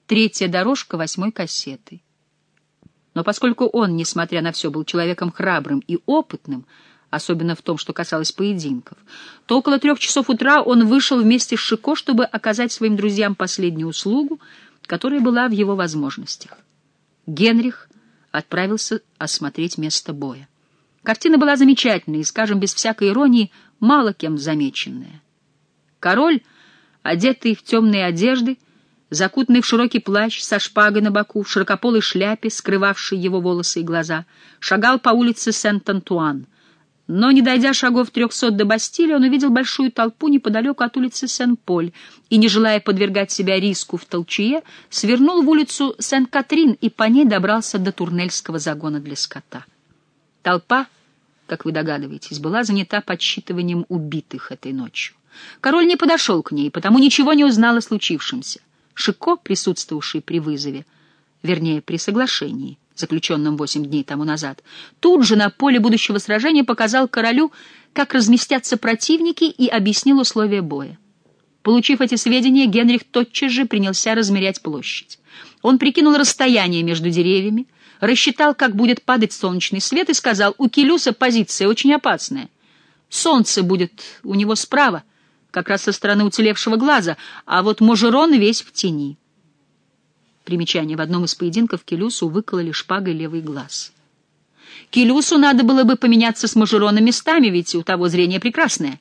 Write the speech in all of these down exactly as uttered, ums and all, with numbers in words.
третья дорожка восьмой кассеты. Но поскольку он, несмотря на все, был человеком храбрым и опытным, особенно в том, что касалось поединков, то около трех часов утра он вышел вместе с Шико, чтобы оказать своим друзьям последнюю услугу, которая была в его возможностях. Генрих отправился осмотреть место боя. Картина была замечательная и, скажем, без всякой иронии, мало кем замеченная. Король, одетый в темные одежды, закутанный в широкий плащ, со шпагой на боку, в широкополой шляпе, скрывавшей его волосы и глаза, шагал по улице Сент-Антуан. Но, не дойдя шагов трехсот до Бастилии, он увидел большую толпу неподалеку от улицы Сен-Поль и, не желая подвергать себя риску в толчее, свернул в улицу Сен-Катрин и по ней добрался до Турнельского загона для скота. Толпа, как вы догадываетесь, была занята подсчитыванием убитых этой ночью. Король не подошел к ней, потому ничего не узнал о случившемся. Шико, присутствовавший при вызове, вернее, при соглашении, заключенном восемь дней тому назад, тут же на поле будущего сражения показал королю, как разместятся противники, и объяснил условия боя. Получив эти сведения, Генрих тотчас же принялся размерять площадь. Он прикинул расстояние между деревьями, рассчитал, как будет падать солнечный свет, и сказал: «У Келюса позиция очень опасная. Солнце будет у него справа, как раз со стороны уцелевшего глаза, а вот Можерон весь в тени». Примечание: в одном из поединков Келюсу выкололи шпагой левый глаз. Келюсу надо было бы поменяться с Можероном местами, ведь у того зрение прекрасное.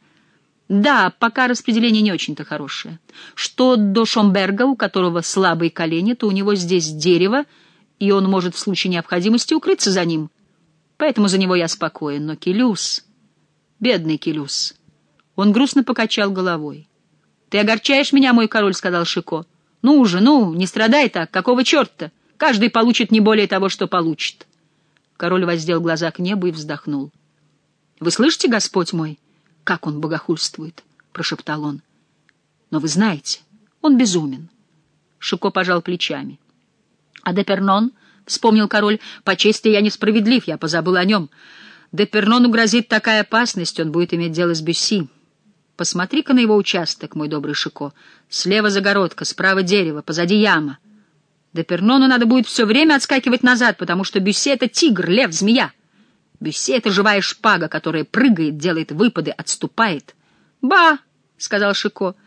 Да, пока распределение не очень-то хорошее. Что до Шомберга, у которого слабые колени, то у него здесь дерево, и он может в случае необходимости укрыться за ним. Поэтому за него я спокоен. Но Келюс, бедный Келюс, он грустно покачал головой. «Ты огорчаешь меня, мой король», — сказал Шико. «Ну уже, ну, не страдай так, какого черта? Каждый получит не более того, что получит». Король воздел глаза к небу и вздохнул. «Вы слышите, Господь мой, как он богохульствует?» — прошептал он. «Но вы знаете, он безумен». Шико пожал плечами. «А Депернон?» — вспомнил король. «По чести я несправедлив, я позабыл о нем. Депернону грозит такая опасность, он будет иметь дело с Бюсси. Посмотри-ка на его участок, мой добрый Шико. Слева загородка, справа дерево, позади яма. Депернону надо будет все время отскакивать назад, потому что Бюсси — это тигр, лев, змея. Бюсси — это живая шпага, которая прыгает, делает выпады, отступает». «Ба!» — сказал Шико.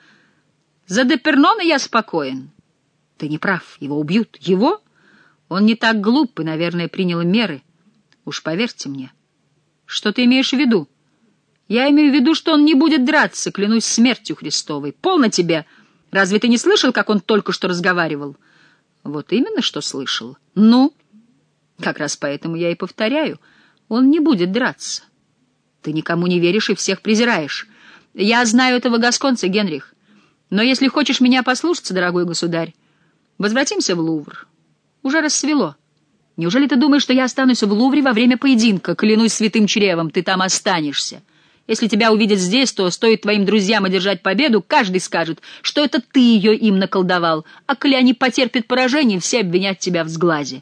«За Депернона я спокоен». «Ты не прав, его убьют». «Его? Он не так глуп и, наверное, принял меры. Уж поверьте мне». «Что ты имеешь в виду?» «Я имею в виду, что он не будет драться, клянусь смертью Христовой. Полно тебе! Разве ты не слышал, как он только что разговаривал?» «Вот именно, что слышал. Ну?» «Как раз поэтому я и повторяю. Он не будет драться. Ты никому не веришь и всех презираешь. Я знаю этого гасконца, Генрих. Но если хочешь меня послушаться, дорогой государь, возвратимся в Лувр. Уже рассвело. Неужели ты думаешь, что я останусь в Лувре во время поединка? Клянусь святым чревом, ты там останешься. Если тебя увидят здесь, то стоит твоим друзьям одержать победу, каждый скажет, что это ты ее им наколдовал, а коли они потерпят поражение, все обвинят тебя в сглазе.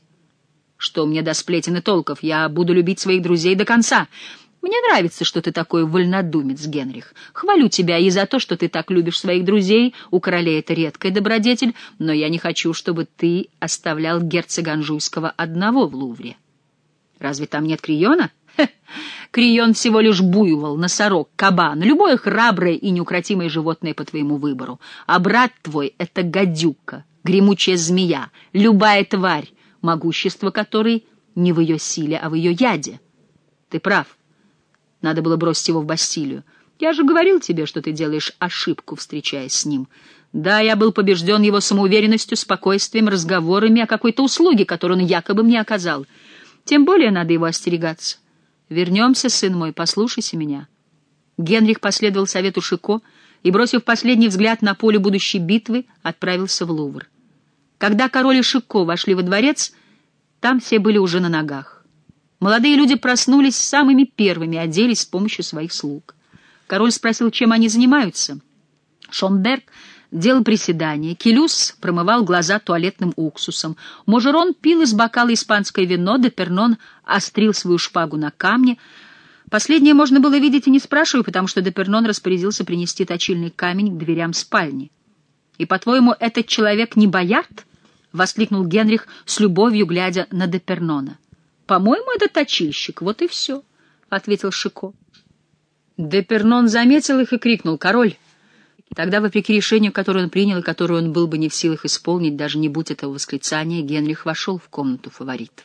Что мне до сплетен и толков? Я буду любить своих друзей до конца. Мне нравится, что ты такой вольнодумец, Генрих. Хвалю тебя и за то, что ты так любишь своих друзей. У королей это редкая добродетель, но я не хочу, чтобы ты оставлял герцога Анжуйского одного в Лувре. Разве там нет Криона? Хе. Крион всего лишь буйвол, носорог, кабан, любое храброе и неукротимое животное по твоему выбору. А брат твой — это гадюка, гремучая змея, любая тварь, могущество которой не в ее силе, а в ее яде. Ты прав. Надо было бросить его в Бастилию. Я же говорил тебе, что ты делаешь ошибку, встречаясь с ним. Да, я был побежден его самоуверенностью, спокойствием, разговорами о какой-то услуге, которую он якобы мне оказал. Тем более надо его остерегаться. Вернемся, сын мой, послушайся меня». Генрих последовал совету Шико и, бросив последний взгляд на поле будущей битвы, отправился в Лувр. Когда король и Шико вошли во дворец, там все были уже на ногах. Молодые люди проснулись самыми первыми, оделись с помощью своих слуг. Король спросил, чем они занимаются. Шомберг делал приседания, Келюс промывал глаза туалетным уксусом, Можерон пил из бокала испанское вино, Депернон острил свою шпагу на камне. Последнее можно было видеть и не спрашивая, потому что Депернон распорядился принести точильный камень к дверям спальни. «И, по-твоему, этот человек не боярд?» — — воскликнул Генрих с любовью, глядя на Депернона. «По-моему, это точильщик, вот и все», — ответил Шико. Депернон заметил их и крикнул: «Король!» Тогда, вопреки решению, которое он принял и которое он был бы не в силах исполнить, даже не будь этого восклицания, Генрих вошел в комнату фаворитов.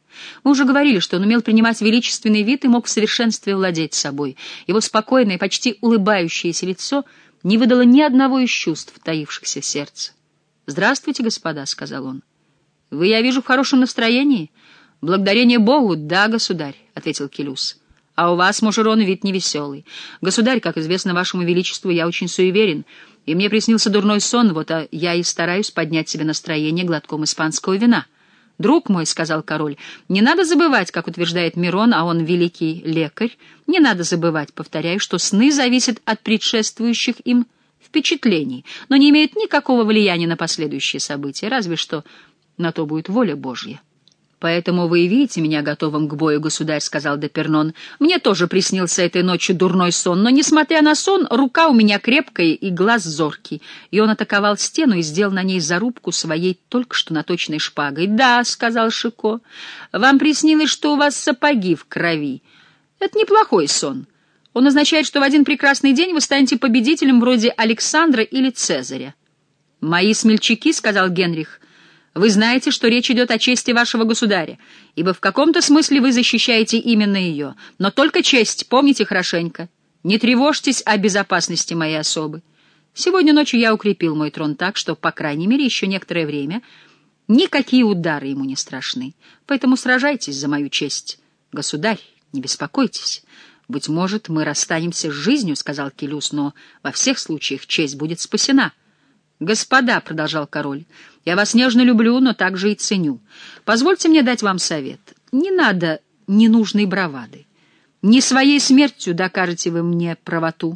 Мы уже говорили, что он умел принимать величественный вид и мог в совершенстве владеть собой. Его спокойное, почти улыбающееся лицо не выдало ни одного из чувств, таившихся в сердце. «Здравствуйте, господа», — сказал он. «Вы, я вижу, в хорошем настроении». «Благодарение Богу, да, государь», — ответил Келюс. «А у вас, Мажерон, вид невеселый. Государь, как известно вашему величеству, я очень суеверен, и мне приснился дурной сон, вот а я и стараюсь поднять себе настроение глотком испанского вина». «Друг мой», — сказал король, — «не надо забывать, как утверждает Мирон, а он великий лекарь, не надо забывать, повторяю, что сны зависят от предшествующих им впечатлений, но не имеют никакого влияния на последующие события, разве что на то будет воля Божья». «Поэтому вы и видите меня готовым к бою, государь», — сказал Депернон. «Мне тоже приснился этой ночью дурной сон, но, несмотря на сон, рука у меня крепкая и глаз зоркий». И он атаковал стену и сделал на ней зарубку своей только что наточенной шпагой. «Да», — сказал Шико, — «вам приснилось, что у вас сапоги в крови. Это неплохой сон. Он означает, что в один прекрасный день вы станете победителем вроде Александра или Цезаря». «Мои смельчаки», — сказал Генрих, — «вы знаете, что речь идет о чести вашего государя, ибо в каком-то смысле вы защищаете именно ее. Но только честь, помните хорошенько. Не тревожьтесь о безопасности моей особы. Сегодня ночью я укрепил мой трон так, что, по крайней мере, еще некоторое время никакие удары ему не страшны. Поэтому сражайтесь за мою честь. Государь, не беспокойтесь. Быть может, мы расстанемся с жизнью, — сказал Келюс, — но во всех случаях честь будет спасена». «Господа», — продолжал король, — «я вас нежно люблю, но также и ценю. Позвольте мне дать вам совет. Не надо ненужной бравады. Не своей смертью докажете вы мне правоту,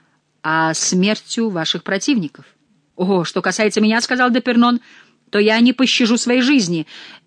а смертью ваших противников». «О, что касается меня, — сказал Депернон, — то я не пощажу своей жизни.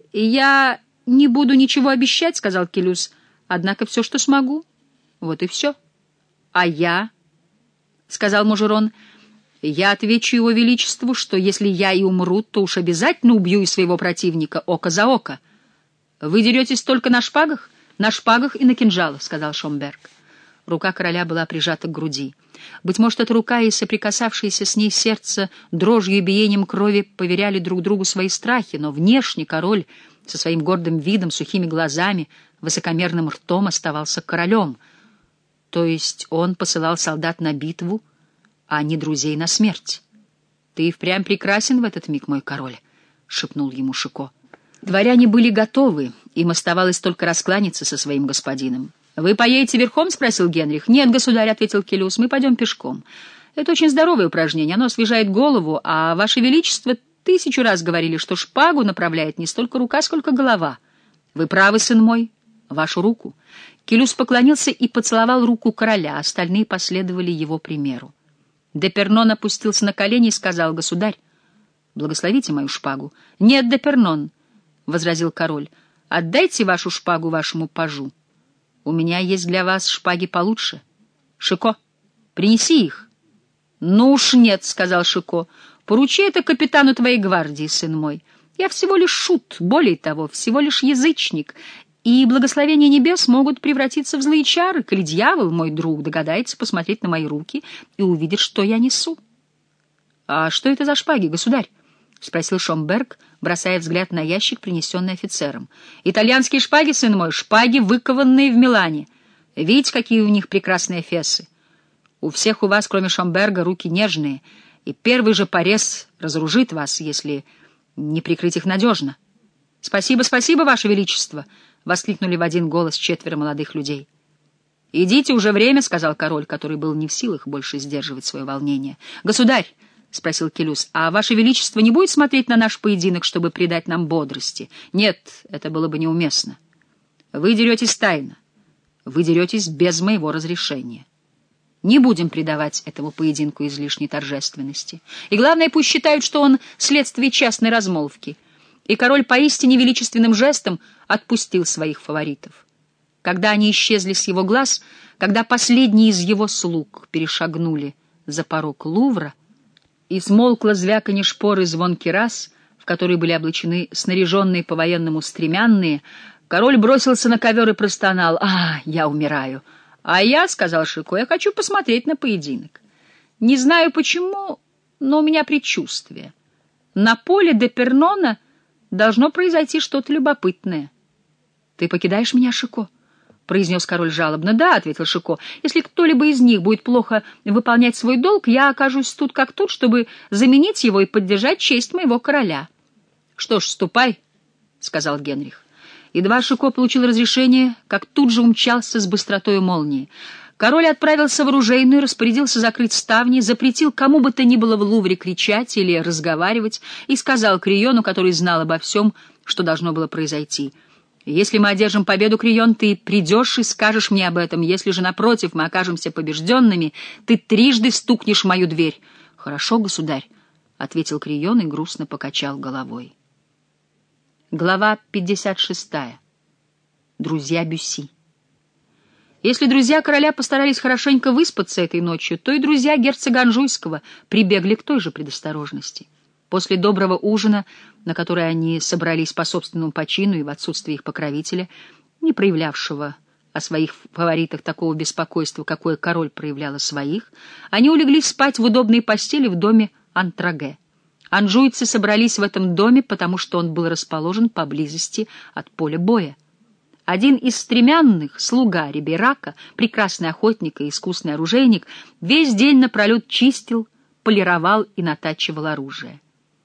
Я не буду ничего обещать, — сказал Келюс, — однако все, что смогу. Вот и все». «А я, — сказал Мажерон, — я отвечу его величеству, что если я и умру, то уж обязательно убью и своего противника око за око». «Вы деретесь только на шпагах?» «На шпагах и на кинжалах», — сказал Шомберг. Рука короля была прижата к груди. Быть может, эта рука и соприкасавшееся с ней сердце дрожью и биением крови поверяли друг другу свои страхи, но внешне король со своим гордым видом, сухими глазами, высокомерным ртом оставался королем. То есть он посылал солдат на битву, а не друзей на смерть. «Ты впрямь прекрасен в этот миг, мой король», — шепнул ему Шико. Дворяне были готовы, им оставалось только раскланяться со своим господином. «Вы поедете верхом?» — спросил Генрих. «Нет, государь», — ответил Келюс, — «мы пойдем пешком. Это очень здоровое упражнение, оно освежает голову, а ваше величество тысячу раз говорили, что шпагу направляет не столько рука, сколько голова. Вы правы, сын мой, вашу руку». Келюс поклонился и поцеловал руку короля, остальные последовали его примеру. Депернон опустился на колени и сказал: «Государь, благословите мою шпагу». «Нет, Депернон», — возразил король, — «отдайте вашу шпагу вашему пажу. У меня есть для вас шпаги получше. Шико, принеси их». «Ну уж нет», — сказал Шико, — «поручи это капитану твоей гвардии, сын мой. Я всего лишь шут, более того, всего лишь язычник, и благословения небес могут превратиться в злые чары, коли дьявол, мой друг, догадается посмотреть на мои руки и увидит, что я несу». «А что это за шпаги, государь?» — спросил Шомберг, бросая взгляд на ящик, принесенный офицером. «Итальянские шпаги, сын мой, шпаги, выкованные в Милане. Видите, какие у них прекрасные фесы? У всех у вас, кроме Шомберга, руки нежные, и первый же порез разоружит вас, если не прикрыть их надежно». «Спасибо, спасибо, ваше величество!» — воскликнули в один голос четверо молодых людей. «Идите, уже время», — сказал король, который был не в силах больше сдерживать свое волнение. «Государь», — спросил Келюс, — «а ваше величество не будет смотреть на наш поединок, чтобы придать нам бодрости?» «Нет, это было бы неуместно. Вы деретесь тайно. Вы деретесь без моего разрешения. Не будем придавать этому поединку излишней торжественности. И главное, пусть считают, что он следствие частной размолвки». И король поистине величественным жестом отпустил своих фаворитов. Когда они исчезли с его глаз, когда последние из его слуг перешагнули за порог Лувра, и смолкло звяканье шпор и звон кирас, в который были облачены снаряженные по-военному стремянные, король бросился на ковер и простонал: «А, я умираю!» «А я, — сказал Шико, — я хочу посмотреть на поединок. Не знаю почему, но у меня предчувствие. На поле де Пернона должно произойти что-то любопытное». «Ты покидаешь меня, Шико?» — произнес король жалобно. «Да, — ответил Шико, — если кто-либо из них будет плохо выполнять свой долг, я окажусь тут как тут, чтобы заменить его и поддержать честь моего короля». «Что ж, ступай, — сказал Генрих». Едва Шико получил разрешение, как тут же умчался с быстротой молнии. Король отправился в оружейную, распорядился закрыть ставни, запретил кому бы то ни было в Лувре кричать или разговаривать и сказал Криону, который знал обо всем, что должно было произойти: «Если мы одержим победу, Крион, ты придешь и скажешь мне об этом. Если же, напротив, мы окажемся побежденными, ты трижды стукнешь в мою дверь». «Хорошо, государь», — ответил Крион и грустно покачал головой. Глава пятьдесят шестая. Друзья Бюсси. Если друзья короля постарались хорошенько выспаться этой ночью, то и друзья герцога Анжуйского прибегли к той же предосторожности. После доброго ужина, на который они собрались по собственному почину и в отсутствие их покровителя, не проявлявшего о своих фаворитах такого беспокойства, какое король проявлял о своих, они улеглись спать в удобной постели в доме Антраге. Анжуйцы собрались в этом доме, потому что он был расположен поблизости от поля боя. Один из стремянных, слуга Риберака, прекрасный охотник и искусный оружейник, весь день напролет чистил, полировал и натачивал оружие.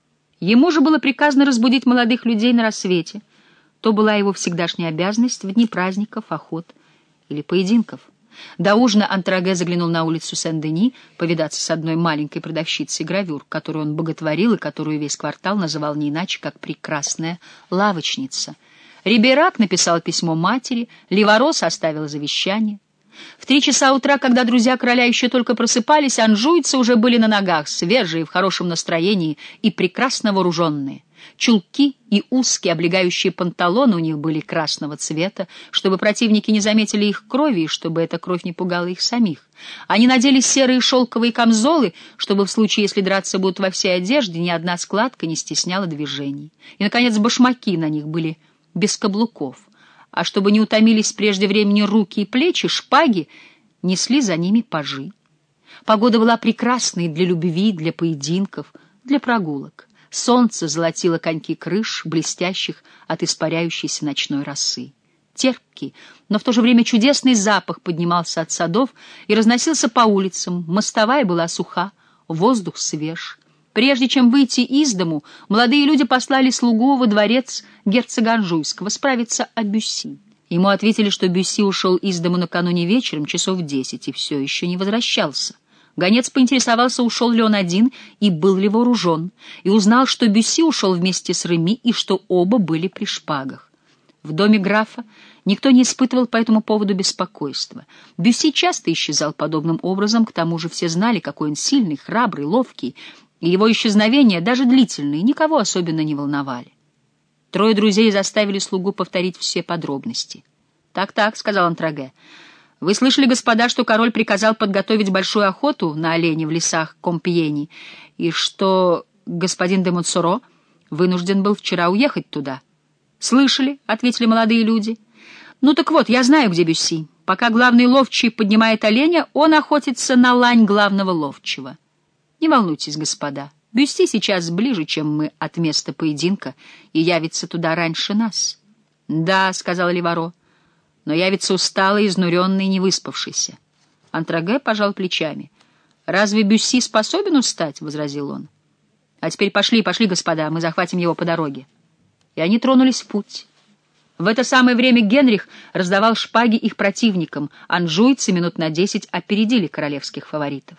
Ему же было приказано разбудить молодых людей на рассвете. То была его всегдашняя обязанность в дни праздников, охот или поединков. До ужина Антраге заглянул на улицу Сен-Дени повидаться с одной маленькой продавщицей гравюр, которую он боготворил и которую весь квартал называл не иначе, как «прекрасная лавочница». Риберак написал письмо матери, Ливаро составил завещание. В три часа утра, когда друзья короля еще только просыпались, анжуйцы уже были на ногах, свежие, в хорошем настроении и прекрасно вооруженные. Чулки и узкие облегающие панталоны у них были красного цвета, чтобы противники не заметили их крови и чтобы эта кровь не пугала их самих. Они надели серые шелковые камзолы, чтобы в случае, если драться будут во всей одежде, ни одна складка не стесняла движений. И, наконец, башмаки на них были без каблуков, а чтобы не утомились прежде времени руки и плечи, шпаги несли за ними пажи. Погода была прекрасной для любви, для поединков, для прогулок. Солнце золотило коньки крыш, блестящих от испаряющейся ночной росы. Терпкий, но в то же время чудесный запах поднимался от садов и разносился по улицам. Мостовая была суха, воздух свеж. Прежде чем выйти из дому, молодые люди послали слугу во дворец герцога Анжуйского справиться о Бюсси. Ему ответили, что Бюсси ушел из дому накануне вечером, часов в десять, и все еще не возвращался. Гонец поинтересовался, ушел ли он один и был ли вооружен, и узнал, что Бюсси ушел вместе с Реми и что оба были при шпагах. В доме графа никто не испытывал по этому поводу беспокойства. Бюсси часто исчезал подобным образом, к тому же все знали, какой он сильный, храбрый, ловкий, и его исчезновения, даже длительные, никого особенно не волновали. Трое друзей заставили слугу повторить все подробности. «Так-так», — сказал Антраге, — «вы слышали, господа, что король приказал подготовить большую охоту на оленей в лесах Компьени, и что господин де Монсоро вынужден был вчера уехать туда?» «Слышали», — ответили молодые люди. «Ну так вот, я знаю, где Бюсси. Пока главный ловчий поднимает оленя, он охотится на лань главного ловчего. Не волнуйтесь, господа, Бюсси сейчас ближе, чем мы от места поединка, и явится туда раньше нас». «Да», — сказал Ливаро, — «но явится усталый, изнуренный, не выспавшийся». Антраге пожал плечами. «Разве Бюсси способен устать?» — возразил он. «А теперь пошли, пошли, господа, мы захватим его по дороге». И они тронулись в путь. В это самое время Генрих раздавал шпаги их противникам. Анжуйцы минут на десять опередили королевских фаворитов.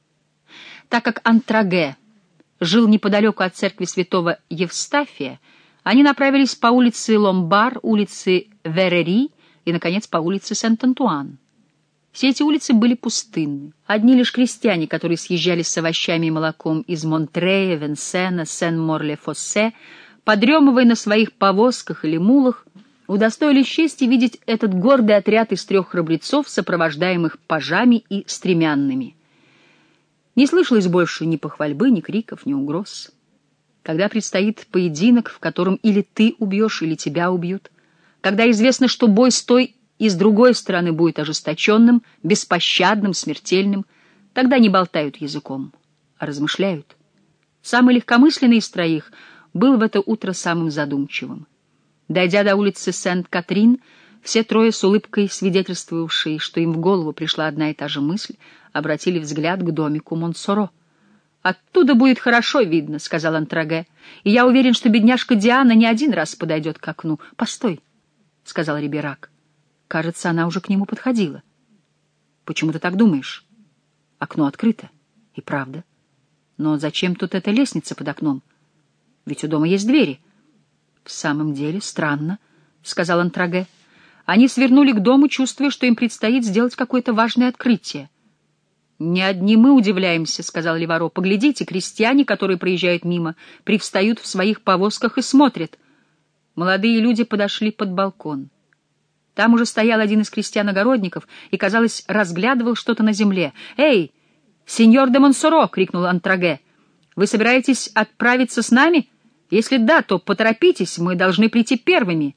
Так как Антраге жил неподалеку от церкви святого Евстафия, они направились по улице Ломбар, улице Верери и, наконец, по улице Сент-Антуан. Все эти улицы были пустынны. Одни лишь крестьяне, которые съезжались с овощами и молоком из Монтрея, Венсена, Сен-Мор-ле-Фоссе, подремывая на своих повозках или мулах, удостоились чести видеть этот гордый отряд из трех храбрецов, сопровождаемых пажами и стремянными. Не слышалось больше ни похвальбы, ни криков, ни угроз. когда предстоит поединок, в котором или ты убьешь, или тебя убьют, когда известно, что бой с той и с другой стороны будет ожесточенным, беспощадным, смертельным, тогда не болтают языком, а размышляют. Самый легкомысленный из троих был в это утро самым задумчивым. Дойдя до улицы Сент-Катрин, все трое, с улыбкой свидетельствовавшие, что им в голову пришла одна и та же мысль, обратили взгляд к домику Монсоро. «Оттуда будет хорошо видно», — сказал Антраге, — «и я уверен, что бедняжка Диана не один раз подойдет к окну». «Постой», — сказал Риберак. «Кажется, она уже к нему подходила». «Почему ты так думаешь?» «Окно открыто». «И правда. Но зачем тут эта лестница под окном? Ведь у дома есть двери». «В самом деле, странно», — сказал Антраге. Они свернули к дому, чувствуя, что им предстоит сделать какое-то важное открытие. «Не одни мы удивляемся», — сказал Леваро. «Поглядите, крестьяне, которые проезжают мимо, привстают в своих повозках и смотрят». Молодые люди подошли под балкон. Там уже стоял один из крестьян-огородников и, казалось, разглядывал что-то на земле. «Эй, сеньор де Монсоро!» — крикнул Антраге. «Вы собираетесь отправиться с нами? Если да, то поторопитесь, мы должны прийти первыми».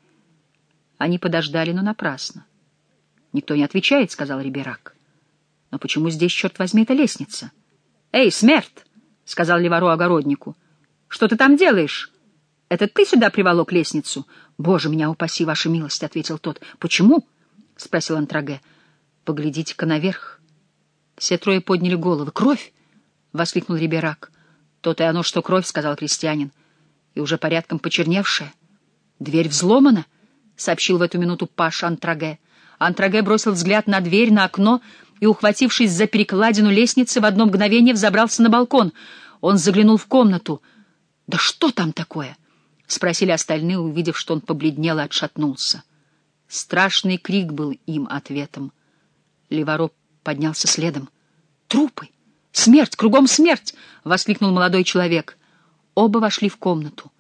Они подождали, но напрасно. «Никто не отвечает», — сказал Риберак. «Но почему здесь, черт возьми, эта лестница?» «Эй, смерть!» — сказал Леваро огороднику. «Что ты там делаешь? Это ты сюда приволок лестницу?» «Боже, меня упаси, ваша милость», — ответил тот. «Почему?» — спросил Антраге. «Поглядите-ка наверх». Все трое подняли головы. «Кровь!» — воскликнул Риберак. «То-то и оно, что кровь», — сказал крестьянин. «И уже порядком почерневшая. Дверь взломана», — сообщил в эту минуту паж Антраге. Антраге бросил взгляд на дверь, на окно и, ухватившись за перекладину лестницы, в одно мгновение взобрался на балкон. Он заглянул в комнату. «Да что там такое?» — спросили остальные, увидев, что он побледнел и отшатнулся. Страшный крик был им ответом. Леваро поднялся следом. «Трупы! Смерть! Кругом смерть!» — воскликнул молодой человек. Оба вошли в комнату.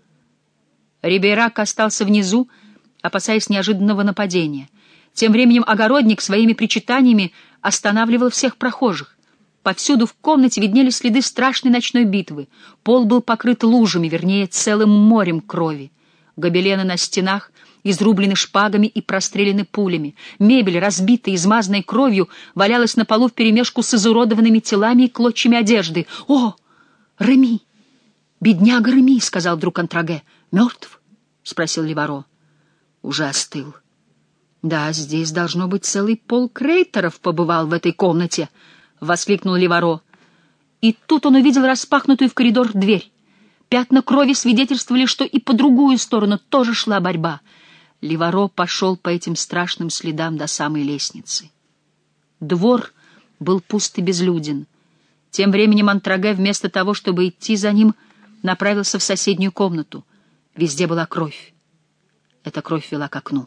Риберак остался внизу, опасаясь неожиданного нападения. Тем временем огородник своими причитаниями останавливал всех прохожих. Повсюду в комнате виднелись следы страшной ночной битвы. Пол был покрыт лужами, вернее, целым морем крови. Гобелены на стенах изрублены шпагами и прострелены пулями. Мебель, разбитая, измазанная кровью, валялась на полу вперемешку с изуродованными телами и клочьями одежды. «О, Реми! Бедняга Реми!» — сказал вдруг Антраге. «Мертв?» — спросил Леваро. «Уже остыл». «Да, здесь, должно быть, целый полк рейтеров побывал в этой комнате», — воскликнул Леваро. И тут он увидел распахнутую в коридор дверь. Пятна крови свидетельствовали, что и по другую сторону тоже шла борьба. Леваро пошел по этим страшным следам до самой лестницы. Двор был пуст и безлюден. Тем временем Антраге, вместо того, чтобы идти за ним, направился в соседнюю комнату. Везде была кровь. Эта кровь вела к окну.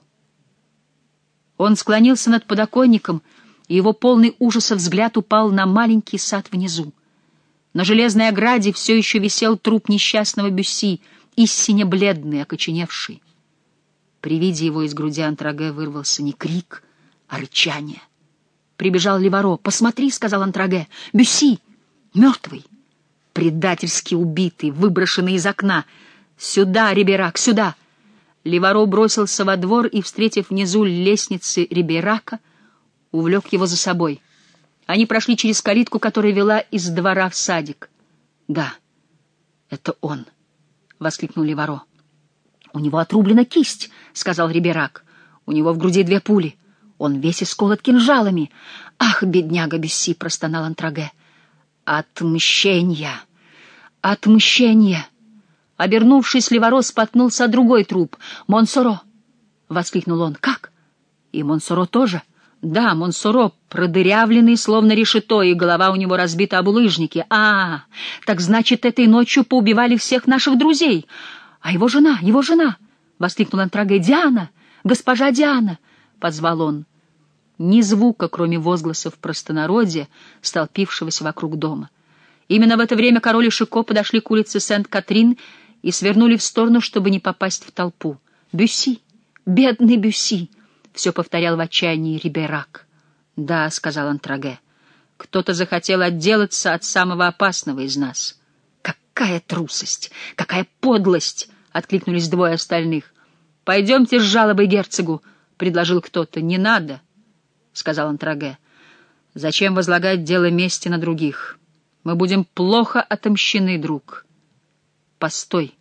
Он склонился над подоконником, и его полный ужаса взгляд упал на маленький сад внизу. На железной ограде все еще висел труп несчастного Бюсси, истинно бледный, окоченевший. При виде его из груди Антраге вырвался не крик, а рычание. Прибежал Леваро. «Посмотри», — сказал Антраге, — «Бюсси, мертвый, предательски убитый, выброшенный из окна. Сюда, Риберак, сюда!» Леваро бросился во двор и, встретив внизу лестницы Риберака, увлек его за собой. Они прошли через калитку, которая вела из двора в садик. «Да, это он!» — воскликнул Леваро. «У него отрублена кисть», — сказал Риберак. «У него в груди две пули. Он весь исколот кинжалами». «Ах, бедняга Бюсси!» — простонал Антраге. «Отмщение! Отмщение!» Обернувшись, Леваро споткнулся о другой труп. «Монсоро!» — воскликнул он. «Как? И Монсоро тоже?» «Да, Монсоро, продырявленный, словно решето, и голова у него разбита об улыжнике. А, так значит, этой ночью поубивали всех наших друзей. А его жена, его жена!» — воскликнул Антраге. «Диана! Госпожа Диана!» — позвал он. Ни звука, кроме возгласов простонародья, столпившегося вокруг дома. Именно в это время король и Шико подошли к улице Сент-Катрин и свернули в сторону, чтобы не попасть в толпу. «Бюсси! Бедный Бюсси!» — все повторял в отчаянии Риберак. «Да», — сказал Антраге, — «кто-то захотел отделаться от самого опасного из нас». «Какая трусость! Какая подлость!» — откликнулись двое остальных. «Пойдемте с жалобой герцогу», — предложил кто-то. «Не надо», — сказал Антраге. «Зачем возлагать дело мести на других? Мы будем плохо отомщены, друг». «Постой!»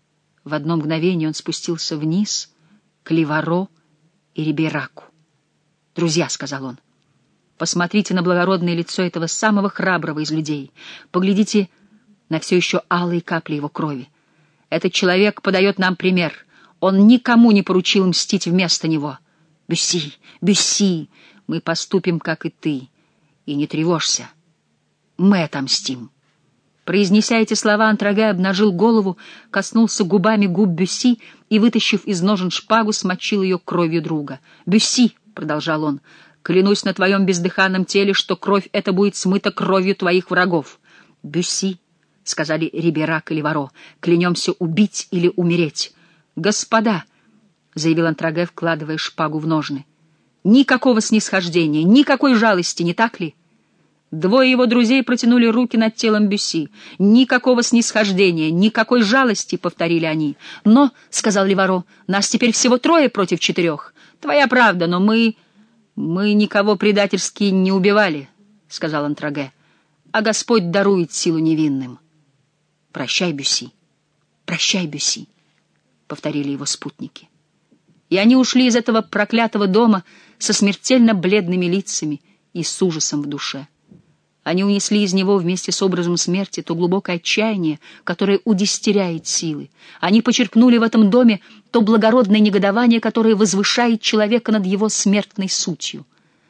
В одно мгновение он спустился вниз к Ливаро и Рибейраку. «Друзья», — сказал он, — «посмотрите на благородное лицо этого самого храброго из людей. Поглядите на все еще алые капли его крови. Этот человек подает нам пример. Он никому не поручил мстить вместо него. Бюсси, Бюсси, мы поступим, как и ты. И не тревожься. Мы отомстим». Произнеся эти слова, Антраге обнажил голову, коснулся губами губ Бюсси и, вытащив из ножен шпагу, смочил ее кровью друга. «Бюсси», — продолжал он, — «клянусь на твоем бездыханном теле, что кровь эта будет смыта кровью твоих врагов». «Бюсси», — сказали Рибейрак и Ливаро, — «клянемся убить или умереть». «Господа», — заявил Антраге, вкладывая шпагу в ножны, — «никакого снисхождения, никакой жалости, не так ли?» Двое его друзей протянули руки над телом Бюсси. «Никакого снисхождения, никакой жалости», — повторили они. «Но», — сказал Ливаро, — «нас теперь всего трое против четырех». «Твоя правда, но мы... мы никого предательски не убивали», — сказал Антраге. «А Господь дарует силу невинным». «Прощай, Бюсси, прощай, Бюсси», — повторили его спутники. И они ушли из этого проклятого дома со смертельно бледными лицами и с ужасом в душе. Они унесли из него вместе с образом смерти то глубокое отчаяние, которое удестеряет силы. Они почерпнули в этом доме то благородное негодование, которое возвышает человека над его смертной сутью.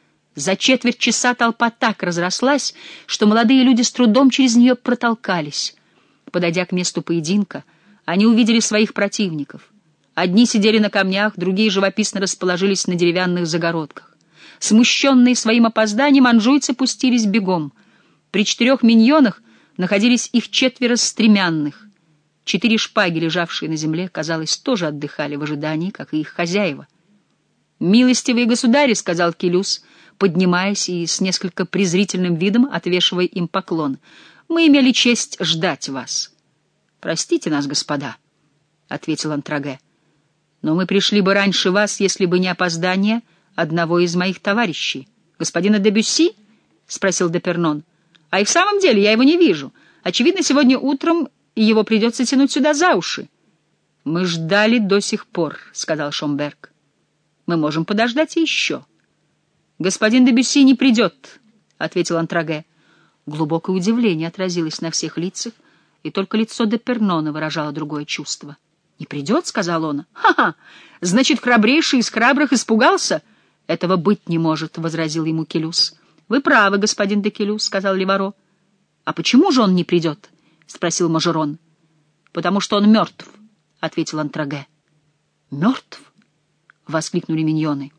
За четверть часа толпа так разрослась, что молодые люди с трудом через нее протолкались. Подойдя к месту поединка, они увидели своих противников. Одни сидели на камнях, другие живописно расположились на деревянных загородках. Смущенные своим опозданием, анжуйцы пустились бегом. При четырех миньонах находились их четверо стремянных. Четыре шпаги, лежавшие на земле, казалось, тоже отдыхали в ожидании, как и их хозяева. «Милостивые государи», — сказал Келюс, поднимаясь и с несколько презрительным видом отвешивая им поклон, — «мы имели честь ждать вас». «Простите нас, господа», — ответил Антраге, — «но мы пришли бы раньше вас, если бы не опоздание одного из моих товарищей». «Господина де Бюсси?» — спросил Депернон. «А и в самом деле я его не вижу. Очевидно, сегодня утром его придется тянуть сюда за уши». «Мы ждали до сих пор», — сказал Шомберг. «Мы можем подождать и еще». «Господин де Бюсси не придет», — ответил Антраге. Глубокое удивление отразилось на всех лицах, и только лицо Депернона выражало другое чувство. «Не придет?» — сказал он. «Ха-ха! Значит, храбрейший из храбрых испугался?» «Этого быть не может», — возразил ему Келюс. «Вы правы, господин де Келюс», — сказал Ливаро. «А почему же он не придет?» — спросил Мажерон. «Потому что он мертв», — ответил Антраге. «Мертв?» — воскликнули миньоны.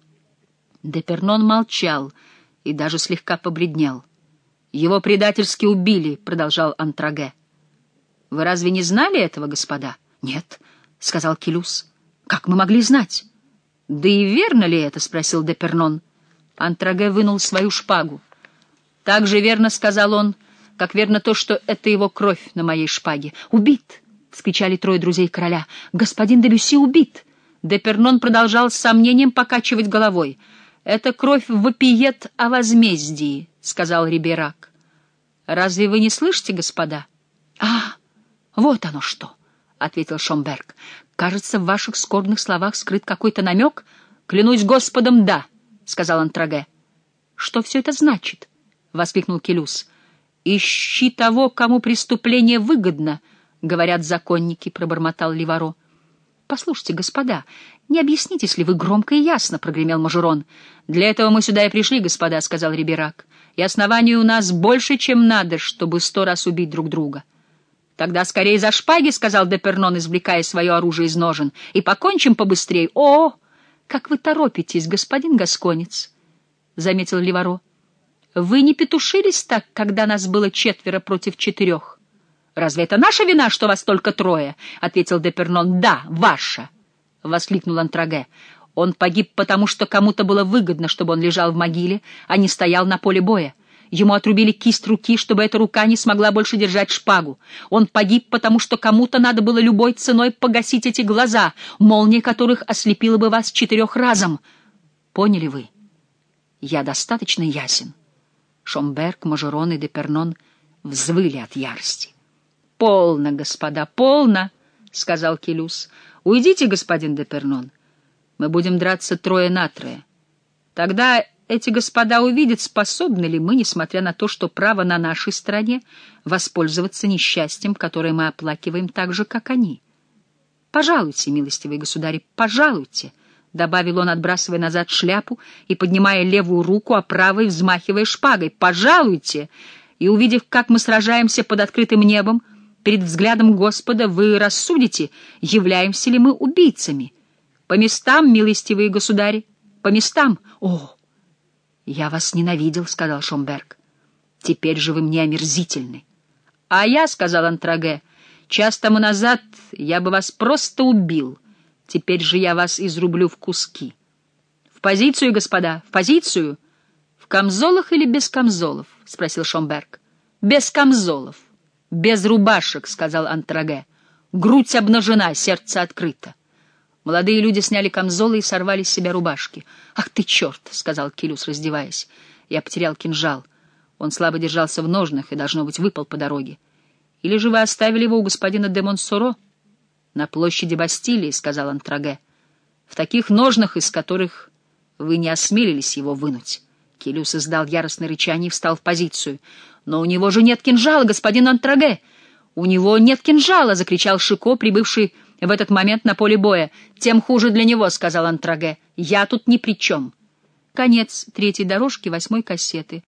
Депернон молчал и даже слегка побледнел. «Его предательски убили», — продолжал Антраге. «Вы разве не знали этого, господа?» «Нет», — сказал Келюс. «Как мы могли знать?» «Да и верно ли это?» — спросил Депернон. Антраге вынул свою шпагу. «Так же верно», — сказал он, — «как верно то, что это его кровь на моей шпаге». «Убит!» — вскричали трое друзей короля. «Господин де Бюсси убит!» Депернон продолжал с сомнением покачивать головой. «Эта кровь вопиет о возмездии», — сказал Рибейрак. «Разве вы не слышите, господа?» «А, вот оно что!» — ответил Шомберг. «Кажется, в ваших скорбных словах скрыт какой-то намек?» «Клянусь Господом, да», — сказал Антраге. «Что все это значит?» — воскликнул Келюс. «Ищи того, кому преступление выгодно», — говорят законники, — пробормотал Ливаро. «Послушайте, господа, не объяснитесь ли вы громко и ясно?» — прогремел Мажерон. «Для этого мы сюда и пришли, господа», — сказал Рибейрак. «И оснований у нас больше, чем надо, чтобы сто раз убить друг друга». «Тогда скорее за шпаги», — сказал Депернон, извлекая свое оружие из ножен, — «и покончим побыстрее». «О, как вы торопитесь, господин гасконец», — заметил Ливаро. «Вы не петушились так, когда нас было четверо против четырех?» «Разве это наша вина, что вас только трое?» — ответил Депернон. «Да, ваша», — воскликнул Антраге. «Он погиб потому, что кому-то было выгодно, чтобы он лежал в могиле, а не стоял на поле боя. Ему отрубили кисть руки, чтобы эта рука не смогла больше держать шпагу. Он погиб, потому что кому-то надо было любой ценой погасить эти глаза, молния которых ослепила бы вас четырех разом. Поняли вы? Я достаточно ясен?» Шомберг, Мажерон и Депернон взвыли от ярости. «Полно, господа, полно!» — сказал Келюс. «Уйдите, господин Депернон. Мы будем драться трое на трое. Тогда эти господа увидят, способны ли мы, несмотря на то, что право на нашей стороне, воспользоваться несчастьем, которое мы оплакиваем так же, как они. Пожалуйте, милостивые государи, пожалуйте!» — добавил он, отбрасывая назад шляпу и поднимая левую руку, а правой взмахивая шпагой. «Пожалуйте!» И, увидев, как мы сражаемся под открытым небом, перед взглядом Господа, вы рассудите, являемся ли мы убийцами. По местам, милостивые государи, по местам. «О, я вас ненавидел», — сказал Шомберг. «Теперь же вы мне омерзительны». «А я», — сказал Антраге, — «час тому назад я бы вас просто убил. Теперь же я вас изрублю в куски». «В позицию, господа, в позицию!» «В камзолах или без камзолов?» — спросил Шомберг. «Без камзолов, без рубашек», — сказал Антраге. «Грудь обнажена, сердце открыто». Молодые люди сняли камзолы и сорвали с себя рубашки. «Ах ты, черт!» — сказал Келюс, раздеваясь. «Я потерял кинжал. Он слабо держался в ножнах и, должно быть, выпал по дороге. Или же вы оставили его у господина де Монсоро?» «На площади Бастилии», — сказал Антраге. «В таких ножнах, из которых вы не осмелились его вынуть». Келюс издал яростное рычание и встал в позицию. «Но у него же нет кинжала, господин Антраге!» «У него нет кинжала!» — закричал Шико, прибывший в этот момент на поле боя. «Тем хуже для него», — сказал Антраге. «Я тут ни при чем». Конец третьей дорожки восьмой кассеты.